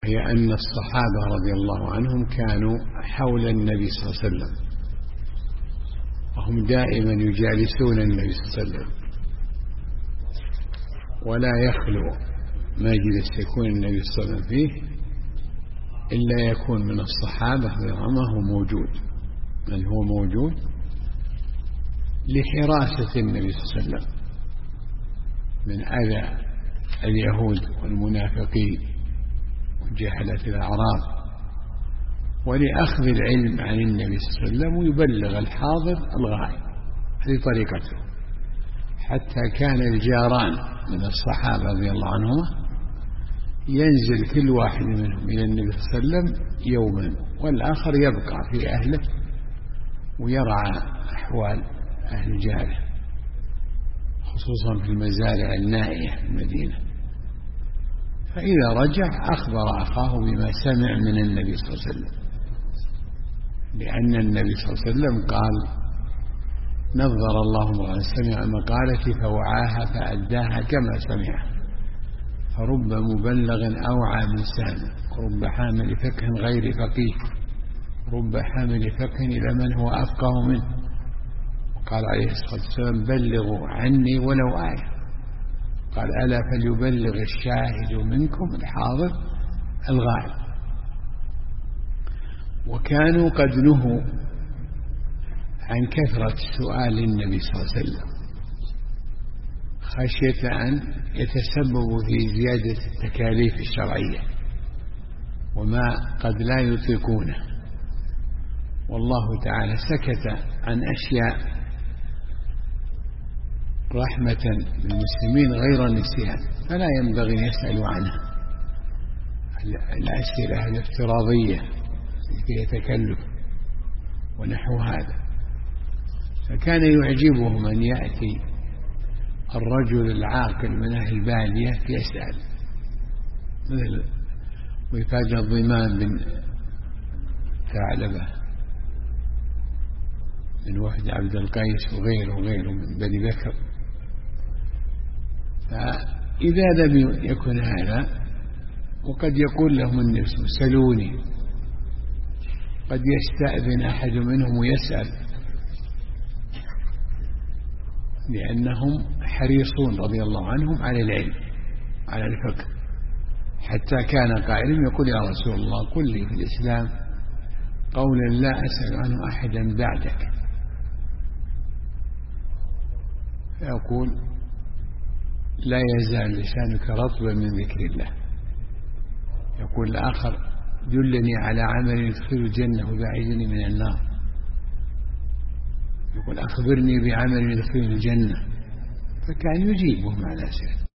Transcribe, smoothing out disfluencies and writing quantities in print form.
هي أن الصحابة رضي الله عنهم كانوا حول النبي صلى الله عليه وسلم، وهم دائما يجالسون النبي صلى الله عليه وسلم، ولا يخلو مجلس يكون النبي صلى الله عليه وسلم فيه إلا يكون من الصحابة من هو موجود لحراسة النبي صلى الله عليه وسلم من أذى اليهود والمنافقين وجهلة الأعراب، ولأخذ العلم عن النبي صلى الله عليه وسلم ويبلغ الحاضر الغائب. هذه طريقته. حتى كان الجاران من الصحابة رضي الله عنهم ينزل كل واحد منهم إلى النبي صلى الله عليه وسلم يوما، والآخر يبقى في أهله ويرعى أحوال أهل جاره، خصوصا في المزارع النائية في المدينة. فإذا رجع أخبر أخاه بما سمع من النبي صلى الله عليه وسلم، لأن النبي صلى الله عليه وسلم قال: نظر الله امرأ سمع مقالتي فوعاها فأداها كما سمعها، فرب مبلغ أوعى من سامع، رب حامل فقه غير فقيه، رب حامل فقه إلى من هو أفقه منه. قال عليه الصلاة والسلام: بلغوا عني ولو آية. قال: ألا فليبلغ الشاهد منكم الحاضر الغائب. وكانوا قد نهوا عن كثرة سؤال النبي صلى الله عليه وسلم خشية أن يتسببوا في زيادة التكاليف الشرعية وما قد لا يطيقونه، والله تعالى سكت عن أشياء رحمة بالمسلمين غير النسيان، فلا ينبغي أن يسألوا عنها. الأسئلة الافتراضية فيها تكلف ونحو هذا. فكان يعجبهم أن يأتي الرجل العاقل من أهل البادية يسأل، مثل ويفاجأ الضمان بن ثعلبة من وفد عبد القيس وغيره من بني بكر. فإذا لم يكن هذا، وقد يقول لهم النبي: سلوني. قد يستأذن أحد منهم ويسأل، لأنهم حريصون رضي الله عنهم على العلم على الفقه. حتى كان قائل يقول: يا رسول الله قل لي في الإسلام قولا لا أسأل عنه أحدا بعدك. فيقول: لا يزال لسانك رطبا من ذكر الله. يقول الآخر: دلني على عمل يدخل الجنة وبعيدني من النار. يقول: أخبرني بعمل يدخل الجنة. فكان يجيبهم على سبيل